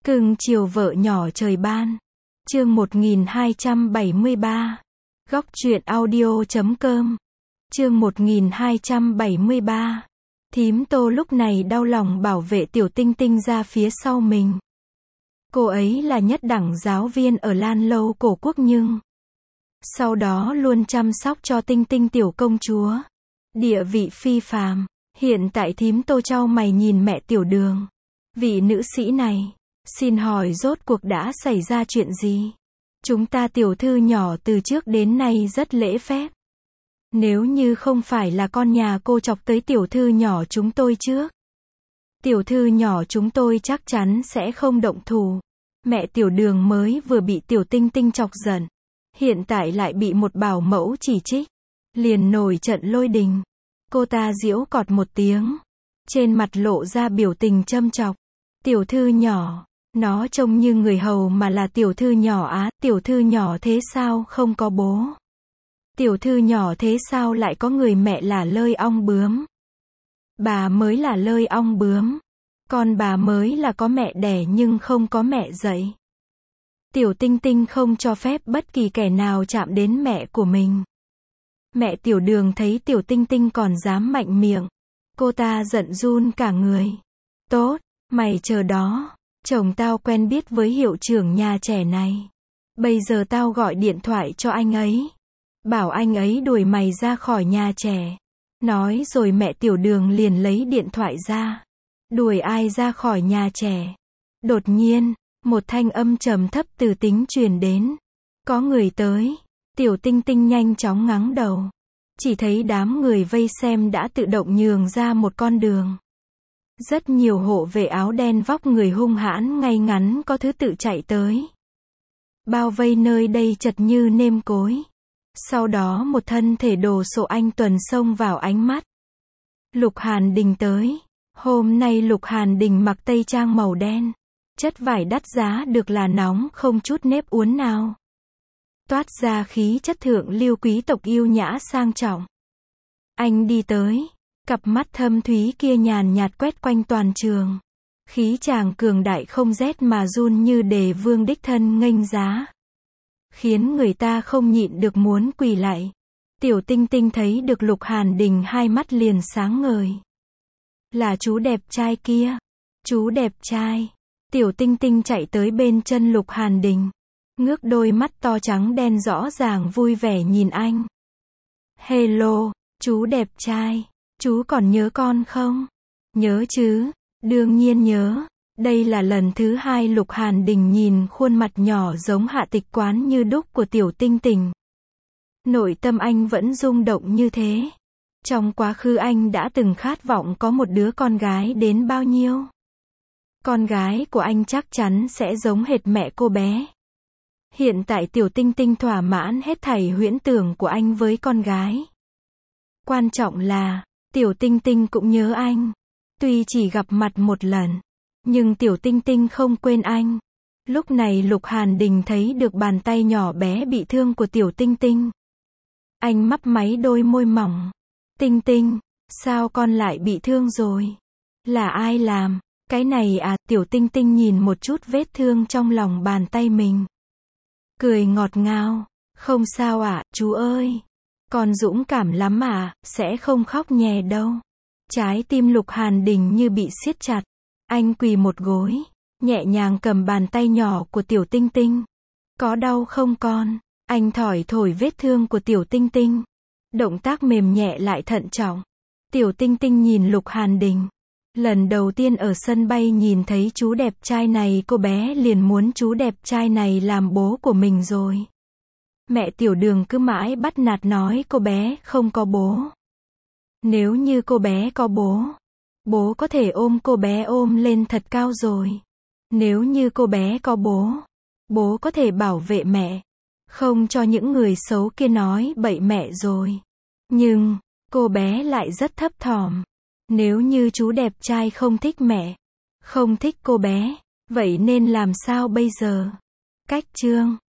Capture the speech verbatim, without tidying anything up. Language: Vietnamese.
Cưng chiều vợ nhỏ trời ban. Chương một nghìn hai trăm bảy mươi ba. Góc truyện audio chấm com. Chương một nghìn hai trăm bảy mươi ba. Thím Tô lúc này đau lòng bảo vệ Tiểu Tinh Tinh ra phía sau mình. Cô ấy là nhất đẳng giáo viên ở Lan Lâu Cổ Quốc nhưng sau đó luôn chăm sóc cho Tinh Tinh tiểu công chúa. Địa vị phi phàm. Hiện tại thím Tô chau mày nhìn mẹ Tiểu Đường. Vị nữ sĩ này, xin hỏi rốt cuộc đã xảy ra chuyện gì? Chúng ta tiểu thư nhỏ từ trước đến nay rất lễ phép. Nếu như không phải là con nhà cô chọc tới tiểu thư nhỏ chúng tôi trước, tiểu thư nhỏ chúng tôi chắc chắn sẽ không động thủ. Mẹ Tiểu Đường mới vừa bị Tiểu Tinh Tinh chọc giận, hiện tại lại bị một bảo mẫu chỉ trích, liền nổi trận lôi đình. Cô ta giễu cọt một tiếng, trên mặt lộ ra biểu tình châm chọc. Tiểu thư nhỏ, nó trông như người hầu mà là tiểu thư nhỏ á, tiểu thư nhỏ thế sao không có bố? Tiểu thư nhỏ thế sao lại có người mẹ là lơi ong bướm? Bà mới là lơi ong bướm. Con bà mới là có mẹ đẻ nhưng không có mẹ dạy. Tiểu Tinh Tinh không cho phép bất kỳ kẻ nào chạm đến mẹ của mình. Mẹ Tiểu Đường thấy Tiểu Tinh Tinh còn dám mạnh miệng, cô ta giận run cả người. Tốt, mày chờ đó, chồng tao quen biết với hiệu trưởng nhà trẻ này. Bây giờ tao gọi điện thoại cho anh ấy, bảo anh ấy đuổi mày ra khỏi nhà trẻ. Nói rồi mẹ Tiểu Đường liền lấy điện thoại ra. Đuổi ai ra khỏi nhà trẻ? Đột nhiên, một thanh âm trầm thấp từ tính truyền đến. Có người tới. Tiểu Tinh Tinh nhanh chóng ngẩng đầu. Chỉ thấy đám người vây xem đã tự động nhường ra một con đường. Rất nhiều hộ vệ áo đen vóc người hung hãn ngay ngắn có thứ tự chạy tới. Bao vây nơi đây chật như nêm cối. Sau đó một thân thể đồ sộ anh tuần xông vào ánh mắt. Lục Hàn Đình tới. Hôm nay Lục Hàn Đình mặc tây trang màu đen. Chất vải đắt giá được là nóng không chút nếp uốn nào. Toát ra khí chất thượng lưu quý tộc yêu nhã sang trọng. Anh đi tới. Cặp mắt thâm thúy kia nhàn nhạt quét quanh toàn trường. Khí chàng cường đại không rét mà run như đề vương đích thân nghênh giá. Khiến người ta không nhịn được muốn quỳ lạy. Tiểu Tinh Tinh thấy được Lục Hàn Đình hai mắt liền sáng ngời. Là chú đẹp trai kia. Chú đẹp trai. Tiểu Tinh Tinh chạy tới bên chân Lục Hàn Đình. Ngước đôi mắt to trắng đen rõ ràng vui vẻ nhìn anh. Hello, chú đẹp trai. Chú còn nhớ con không? Nhớ chứ, đương nhiên nhớ. Đây là lần thứ hai Lục Hàn Đình nhìn khuôn mặt nhỏ giống Hạ Tịch Quán như đúc của Tiểu Tinh Tinh. Nội tâm anh vẫn rung động như thế. Trong quá khứ anh đã từng khát vọng có một đứa con gái đến bao nhiêu. Con gái của anh chắc chắn sẽ giống hệt mẹ cô bé. Hiện tại Tiểu Tinh Tinh thỏa mãn hết thảy huyễn tưởng của anh với con gái. Quan trọng là, Tiểu Tinh Tinh cũng nhớ anh. Tuy chỉ gặp mặt một lần, nhưng Tiểu Tinh Tinh không quên anh. Lúc này Lục Hàn Đình thấy được bàn tay nhỏ bé bị thương của Tiểu Tinh Tinh. Anh mấp máy đôi môi mỏng. Tinh Tinh, sao con lại bị thương rồi? Là ai làm? Cái này à? Tiểu Tinh Tinh nhìn một chút vết thương trong lòng bàn tay mình. Cười ngọt ngào. Không sao ạ, à, chú ơi. Con dũng cảm lắm à, sẽ không khóc nhè đâu. Trái tim Lục Hàn Đình như bị siết chặt. Anh quỳ một gối, nhẹ nhàng cầm bàn tay nhỏ của Tiểu Tinh Tinh. Có đau không con? Anh thổi thổi vết thương của Tiểu Tinh Tinh. Động tác mềm nhẹ lại thận trọng. Tiểu Tinh Tinh nhìn Lục Hàn Đình. Lần đầu tiên ở sân bay nhìn thấy chú đẹp trai này, cô bé liền muốn chú đẹp trai này làm bố của mình rồi. Mẹ Tiểu Đường cứ mãi bắt nạt nói cô bé không có bố. Nếu như cô bé có bố, bố có thể ôm cô bé ôm lên thật cao rồi. Nếu như cô bé có bố, bố có thể bảo vệ mẹ, không cho những người xấu kia nói bậy mẹ rồi. Nhưng, cô bé lại rất thấp thỏm. Nếu như chú đẹp trai không thích mẹ, không thích cô bé, vậy nên làm sao bây giờ? Cách chương